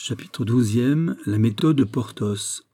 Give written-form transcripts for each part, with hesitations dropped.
Chapitre 12e. La méthode de Porthos.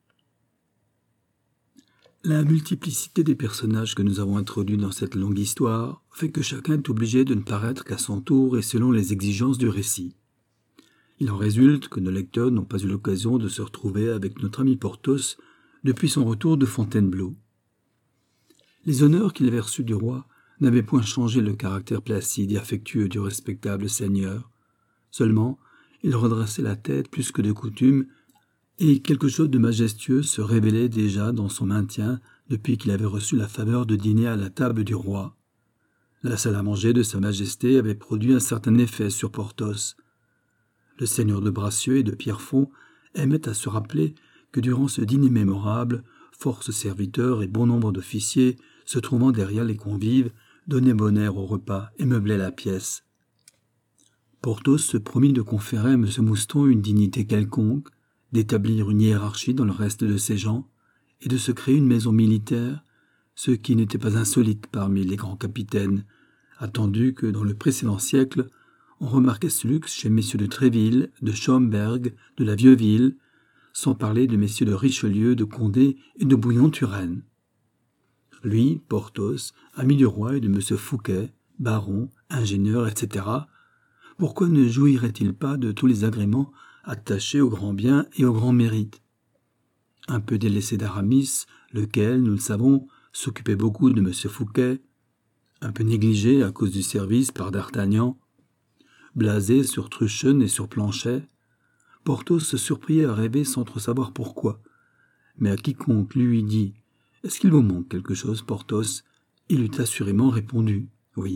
La multiplicité des personnages que nous avons introduits dans cette longue histoire fait que chacun est obligé de ne paraître qu'à son tour et selon les exigences du récit. Il en résulte que nos lecteurs n'ont pas eu l'occasion de se retrouver avec notre ami Porthos depuis son retour de Fontainebleau. Les honneurs qu'il avait reçus du roi n'avaient point changé le caractère placide et affectueux du respectable seigneur. Seulement, il redressait la tête plus que de coutume, et quelque chose de majestueux se révélait déjà dans son maintien depuis qu'il avait reçu la faveur de dîner à la table du roi. La salle à manger de sa majesté avait produit un certain effet sur Porthos. Le seigneur de Bracieux et de Pierrefonds aimait à se rappeler que durant ce dîner mémorable, force serviteurs et bon nombre d'officiers, se trouvant derrière les convives, donnaient bon air au repas et meublaient la pièce. Porthos se promit de conférer à M. Mouston une dignité quelconque, d'établir une hiérarchie dans le reste de ses gens, et de se créer une maison militaire, ce qui n'était pas insolite parmi les grands capitaines, attendu que dans le précédent siècle, on remarquait ce luxe chez messieurs de Tréville, de Schomberg, de la Vieuville, sans parler de messieurs de Richelieu, de Condé et de Bouillon-Turenne. Lui, Porthos, ami du roi et de M. Fouquet, baron, ingénieur, etc., pourquoi ne jouirait-il pas de tous les agréments attachés au grand bien et au grand mérite? Un peu délaissé d'Aramis, lequel, nous le savons, s'occupait beaucoup de M. Fouquet, un peu négligé à cause du service par d'Artagnan, blasé sur Truchen et sur Planchet, Porthos se surprit à rêver sans trop savoir pourquoi. Mais à quiconque lui dit « Est-ce qu'il vous manque quelque chose, Porthos ?» il eût assurément répondu « Oui ».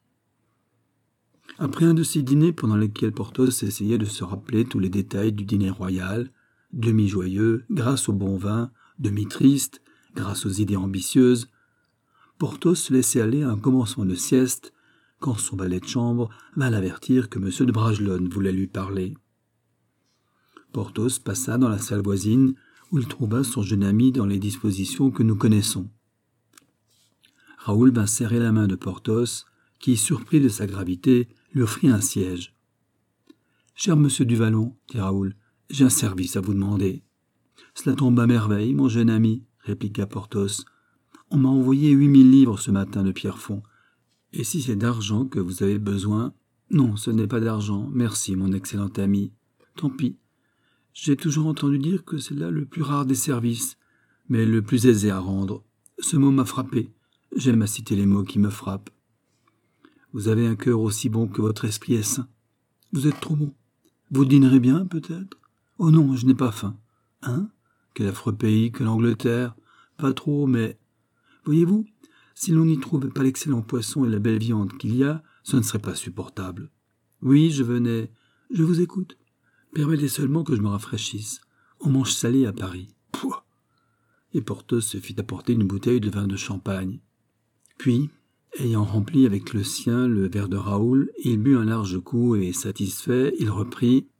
Après un de ces dîners pendant lesquels Porthos essayait de se rappeler tous les détails du dîner royal, demi-joyeux, grâce au bon vin, demi-triste, grâce aux idées ambitieuses, Porthos se laissait aller à un commencement de sieste, quand son valet de chambre vint l'avertir que M. de Bragelonne voulait lui parler. Porthos passa dans la salle voisine, où il trouva son jeune ami dans les dispositions que nous connaissons. Raoul vint serrer la main de Porthos, qui, surpris de sa gravité, lui offrit un siège. « Cher monsieur du Vallon, dit Raoul, j'ai un service à vous demander. »« Cela tombe à merveille, mon jeune ami, répliqua Porthos. On m'a envoyé 8000 livres ce matin de Pierrefonds. Et si c'est d'argent que vous avez besoin... » ?»« Non, ce n'est pas d'argent, merci, mon excellent ami. Tant pis. J'ai toujours entendu dire que c'est là le plus rare des services, mais le plus aisé à rendre. Ce mot m'a frappé. J'aime à citer les mots qui me frappent. Vous avez un cœur aussi bon que votre esprit est sain. Vous êtes trop bon. Vous dînerez bien, peut-être? Oh non, je n'ai pas faim. Hein? Quel affreux pays que l'Angleterre. Pas trop, mais... Voyez-vous, si l'on n'y trouvait pas l'excellent poisson et la belle viande qu'il y a, ce ne serait pas supportable. Oui, je venais... Je vous écoute. Permettez seulement que je me rafraîchisse. On mange salé à Paris. Pouah! Et Porthos se fit apporter une bouteille de vin de champagne. Puis, ayant rempli avec le sien le verre de Raoul, il but un large coup et, satisfait, il reprit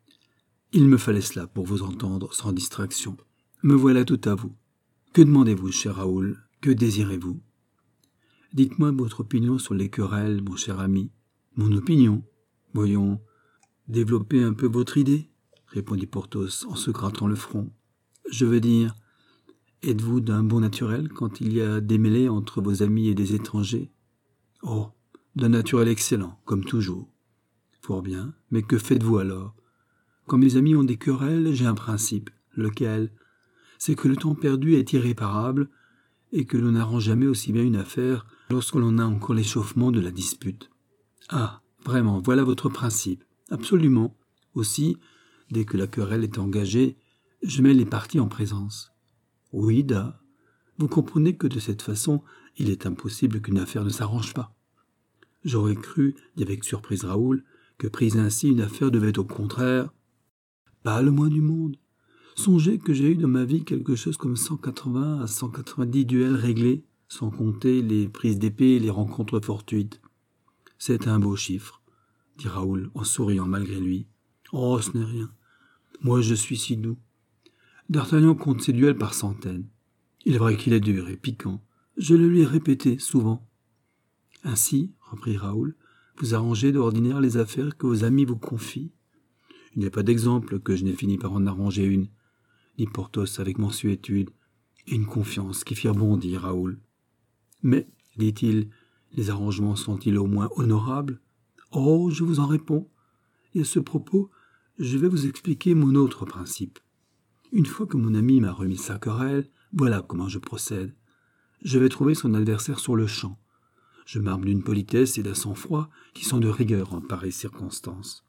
« Il me fallait cela pour vous entendre sans distraction. Me voilà tout à vous. Que demandez-vous, cher Raoul? Que désirez-vous? Dites-moi votre opinion sur les querelles, mon cher ami. Mon opinion? Voyons, développez un peu votre idée, répondit Porthos en se grattant le front. Je veux dire... Êtes-vous d'un bon naturel quand il y a des mêlées entre vos amis et des étrangers? Oh, d'un naturel excellent, comme toujours. Fort bien, mais que faites-vous alors? Quand mes amis ont des querelles, j'ai un principe. Lequel? C'est que le temps perdu est irréparable et que l'on n'arrange jamais aussi bien une affaire lorsque l'on a encore l'échauffement de la dispute. Ah, vraiment, voilà votre principe. Absolument. Aussi, dès que la querelle est engagée, je mets les parties en présence. Oui, vous comprenez que de cette façon, il est impossible qu'une affaire ne s'arrange pas. J'aurais cru, dit avec surprise Raoul, que prise ainsi une affaire devait au contraire... Pas le moins du monde. Songez que j'ai eu dans ma vie quelque chose comme 180 à 190 duels réglés, sans compter les prises d'épée et les rencontres fortuites. C'est un beau chiffre, dit Raoul en souriant malgré lui. Oh, ce n'est rien. Moi, je suis si doux. D'Artagnan compte ses duels par centaines. Il est vrai qu'il est dur et piquant. Je le lui ai répété souvent. Ainsi, reprit Raoul, vous arrangez d'ordinaire les affaires que vos amis vous confient. Il n'y a pas d'exemple que je n'ai fini par en arranger une, dit Porthos avec mansuétude, et une confiance qui fit bondir Raoul. Mais, dit-il, les arrangements sont-ils au moins honorables? Oh, je vous en réponds. Et à ce propos, je vais vous expliquer mon autre principe. Une fois que mon ami m'a remis sa querelle, voilà comment je procède. Je vais trouver son adversaire sur le champ. Je m'arme d'une politesse et d'un sang-froid qui sont de rigueur en pareilles circonstances.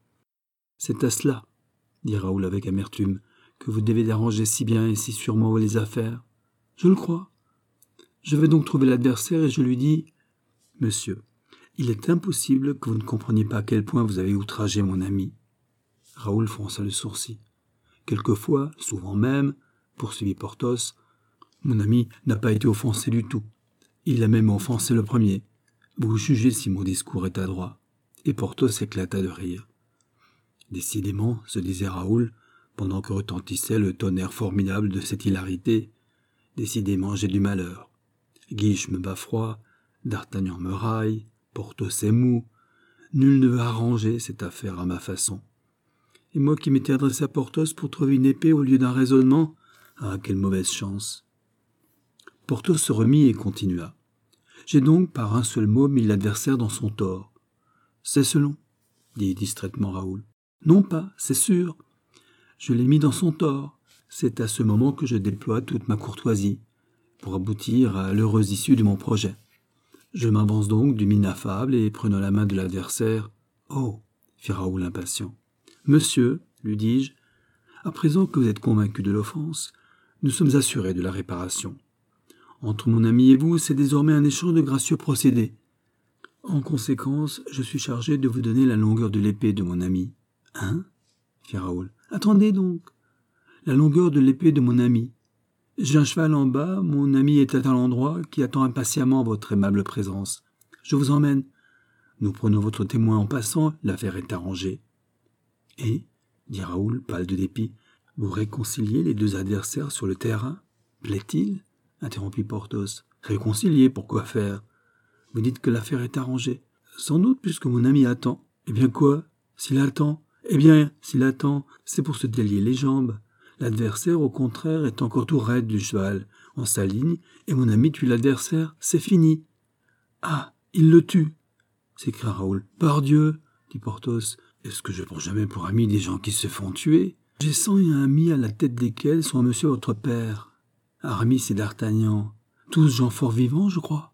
C'est à cela, dit Raoul avec amertume, que vous devez arranger si bien et si sûrement les affaires. Je le crois. Je vais donc trouver l'adversaire et je lui dis « Monsieur, il est impossible que vous ne compreniez pas à quel point vous avez outragé mon ami. » Raoul fronça le sourcil. « Quelquefois, souvent même, poursuivit Porthos, mon ami n'a pas été offensé du tout. Il l'a même offensé le premier. Vous jugez si mon discours est adroit. » Et Porthos éclata de rire. Décidément, se disait Raoul, pendant que retentissait le tonnerre formidable de cette hilarité, décidément j'ai du malheur. Guiche me bat froid, D'Artagnan me raille, Porthos est mou. Nul ne veut arranger cette affaire à ma façon. Et moi qui m'étais adressé à Porthos pour trouver une épée au lieu d'un raisonnement, ah, quelle mauvaise chance. Porthos se remit et continua. J'ai donc par un seul mot mis l'adversaire dans son tort. C'est selon, dit distraitement Raoul. Non pas, c'est sûr. Je l'ai mis dans son tort. C'est à ce moment que je déploie toute ma courtoisie, pour aboutir à l'heureuse issue de mon projet. Je m'avance donc du mine affable et prenant la main de l'adversaire. « Oh » fit Raoul impatient. « Monsieur, lui dis-je, à présent que vous êtes convaincu de l'offense, nous sommes assurés de la réparation. Entre mon ami et vous, c'est désormais un échange de gracieux procédés. En conséquence, je suis chargé de vous donner la longueur de l'épée de mon ami. »« Hein » fit Raoul. « Attendez donc. La longueur de l'épée de mon ami. J'ai un cheval en bas, mon ami est à l'endroit qui attend impatiemment votre aimable présence. Je vous emmène. Nous prenons votre témoin en passant, l'affaire est arrangée. » « Et, dit Raoul, pâle de dépit, vous réconciliez les deux adversaires sur le terrain? Plaît-il? Interrompit Porthos. Réconcilier, pourquoi faire? Vous dites que l'affaire est arrangée. Sans doute, puisque mon ami attend. Eh bien quoi? S'il attend? Eh bien, s'il attend, c'est pour se délier les jambes. L'adversaire, au contraire, est encore tout raide du cheval, en sa ligne, et mon ami tue l'adversaire, c'est fini. Ah, il le tue, s'écria Raoul. Pardieu, dit Porthos, est-ce que je prends jamais pour amis des gens qui se font tuer? J'ai 100 amis à la tête desquels sont monsieur votre père, Aramis et D'Artagnan, tous gens fort vivants, je crois.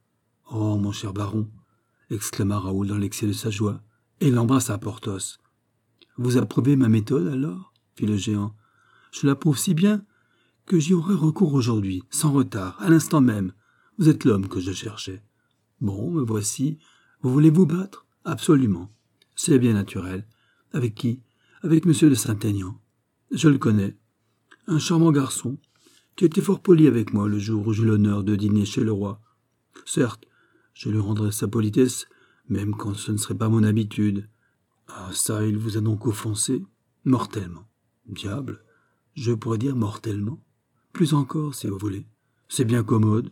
Oh, mon cher baron, exclama Raoul dans l'excès de sa joie, et il embrassa Porthos. Vous approuvez ma méthode, alors? Fit le géant. Je l'approuve si bien que j'y aurai recours aujourd'hui, sans retard, à l'instant même. Vous êtes l'homme que je cherchais. Bon, me voici. Vous voulez vous battre? Absolument. C'est bien naturel. Avec qui? Avec monsieur de Saint-Aignan. Je le connais. Un charmant garçon, qui était fort poli avec moi le jour où j'eus l'honneur de dîner chez le roi. Certes, je lui rendrai sa politesse, même quand ce ne serait pas mon habitude. Ah, ça, il vous a donc offensé? Mortellement. Diable, je pourrais dire mortellement. Plus encore, si vous voulez. C'est bien commode.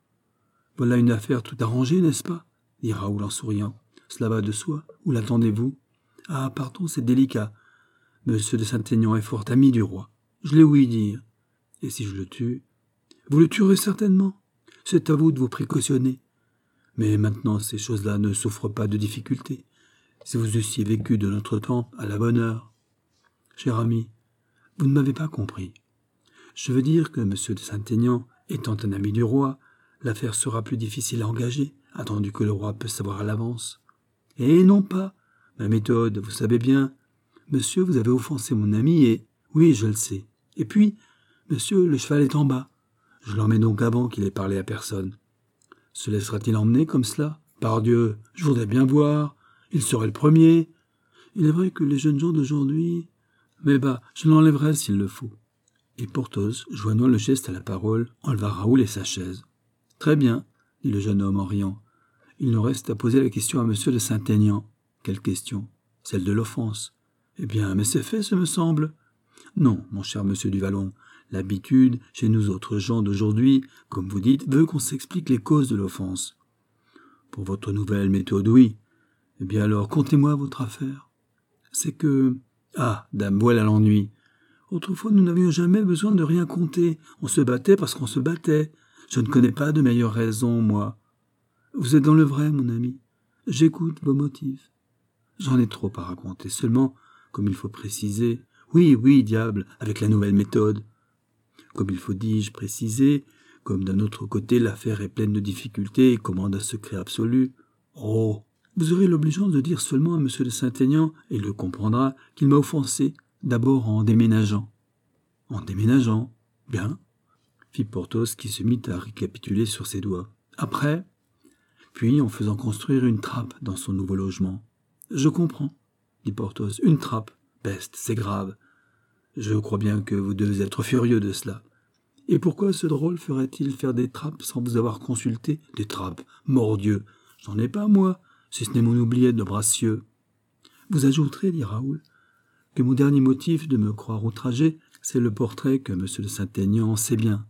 Voilà une affaire tout arrangée, n'est-ce pas? Dit Raoul en souriant. Cela va de soi. Où l'attendez-vous? Ah, pardon, c'est délicat. Monsieur de Saint-Aignan est fort ami du roi. Je l'ai ouï dire. Et si je le tue? Vous le tuerez certainement. C'est à vous de vous précautionner. Mais maintenant, ces choses-là ne souffrent pas de difficultés. Si vous eussiez vécu de notre temps à la bonne heure. Cher ami, vous ne m'avez pas compris. Je veux dire que monsieur de Saint-Aignan, étant un ami du roi, l'affaire sera plus difficile à engager, attendu que le roi peut savoir à l'avance. Et non pas. Ma méthode, vous savez bien. Monsieur, vous avez offensé mon ami et... Oui, je le sais. Et puis, monsieur, le cheval est en bas. Je l'emmène donc avant qu'il ait parlé à personne. Se laissera-t-il emmener comme cela? Pardieu, je voudrais bien voir. Il serait le premier. Il est vrai que les jeunes gens d'aujourd'hui... Mais bah, je l'enlèverai s'il le faut. Et Porthos, joignant le geste à la parole, enleva Raoul et sa chaise. Très bien, dit le jeune homme en riant. Il nous reste à poser la question à monsieur de Saint-Aignan. Quelle question? Celle de l'offense. Eh bien, mais c'est fait, ce me semble. Non, mon cher monsieur du Vallon, l'habitude, chez nous autres gens d'aujourd'hui, comme vous dites, veut qu'on s'explique les causes de l'offense. Pour votre nouvelle méthode, oui. Eh bien alors, contez-moi votre affaire. C'est que, Ah, dame, voilà l'ennui. Autrefois, nous n'avions jamais besoin de rien compter. On se battait parce qu'on se battait. Je ne connais pas de meilleure raison, moi. Vous êtes dans le vrai, mon ami. J'écoute vos motifs. J'en ai trop à raconter. Seulement, comme il faut préciser... Oui, oui, diable, avec la nouvelle méthode. Comme il faut, dis-je, préciser, comme d'un autre côté l'affaire est pleine de difficultés et commande un secret absolu. Oh, vous aurez l'obligeance de dire seulement à M. de Saint-Aignan, et il le comprendra, qu'il m'a offensé, d'abord en déménageant. En déménageant, bien, fit Porthos qui se mit à récapituler sur ses doigts. Après, puis en faisant construire une trappe dans son nouveau logement. Je comprends, dit Porthos, une trappe. Peste, c'est grave. Je crois bien que vous devez être furieux de cela. Et pourquoi ce drôle ferait-il faire des trappes sans vous avoir consulté? Des trappes, mordieu, j'en ai pas, moi, si ce n'est mon oubliette de Bracieux. Vous ajouterez, dit Raoul, que mon dernier motif de me croire outragé, c'est le portrait que M. de Saint-Aignan sait bien.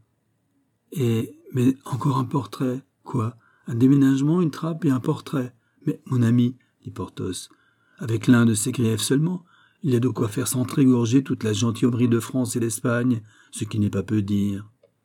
Mais encore un portrait, quoi? Un déménagement, une trappe et un portrait. Mais, mon ami, dit Porthos, avec l'un de ces griefs seulement, il y a de quoi faire s'entrégorger toute la gentilhommerie de France et d'Espagne, ce qui n'est pas peu dire.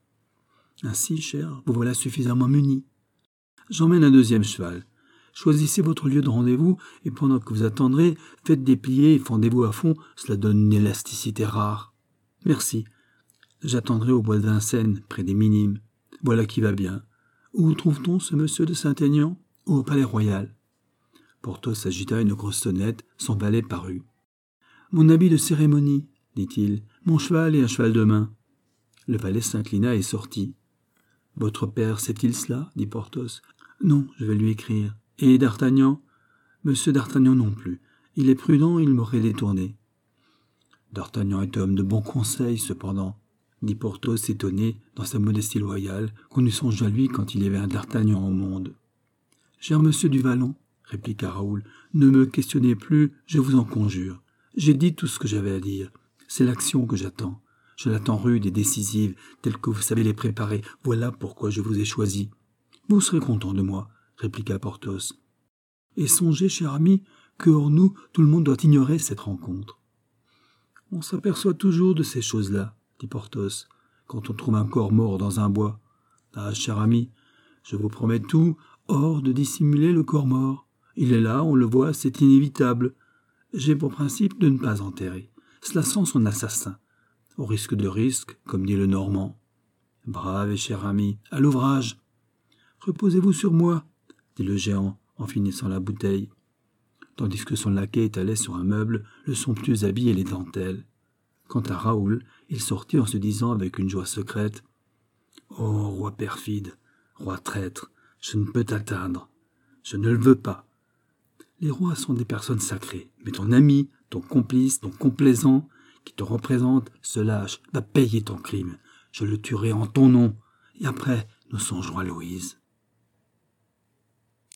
Ainsi, cher, vous voilà suffisamment muni. J'emmène un deuxième cheval. Choisissez votre lieu de rendez-vous, et pendant que vous attendrez, faites déplier et fendez-vous à fond, cela donne une élasticité rare. Merci. J'attendrai au bois de Vincennes, près des Minimes. Voilà qui va bien. Où trouve-t-on ce monsieur de Saint-Aignan? Au Palais Royal. Porthos agita une grosse sonnette, son valet parut. Mon habit de cérémonie, dit-il, mon cheval et un cheval de main. Le valet s'inclina et sortit. Votre père sait-il cela? Dit Porthos. Non, je vais lui écrire. Et d'Artagnan? Monsieur d'Artagnan non plus. Il est prudent, il m'aurait détourné. D'Artagnan est homme de bon conseil, cependant, dit Porthos étonné dans sa modestie loyale, qu'on eût songé à lui quand il y avait un d'Artagnan au monde. Cher monsieur du Vallon, répliqua Raoul, ne me questionnez plus, je vous en conjure. J'ai dit tout ce que j'avais à dire. C'est l'action que j'attends. Je l'attends rude et décisive, telle que vous savez les préparer. Voilà pourquoi je vous ai choisi. Vous serez content de moi, répliqua Porthos. Et songez, cher ami, que hors nous, tout le monde doit ignorer cette rencontre. On s'aperçoit toujours de ces choses-là, dit Porthos, quand on trouve un corps mort dans un bois. Ah, cher ami, je vous promets tout, hors de dissimuler le corps mort. Il est là, on le voit, c'est inévitable. J'ai pour principe de ne pas enterrer. Cela sent son assassin. Au risque de risque, comme dit le Normand. Brave et cher ami, à l'ouvrage. Reposez-vous sur moi, dit le géant en finissant la bouteille, tandis que son laquais étalait sur un meuble le somptueux habit et les dentelles. Quant à Raoul, il sortit en se disant avec une joie secrète « Oh, roi perfide, roi traître, je ne peux t'atteindre. Je ne le veux pas. Les rois sont des personnes sacrées, mais ton ami, ton complice, ton complaisant, qui te représente, se lâche, va payer ton crime. Je le tuerai en ton nom, et après, nous songerons à Louise. »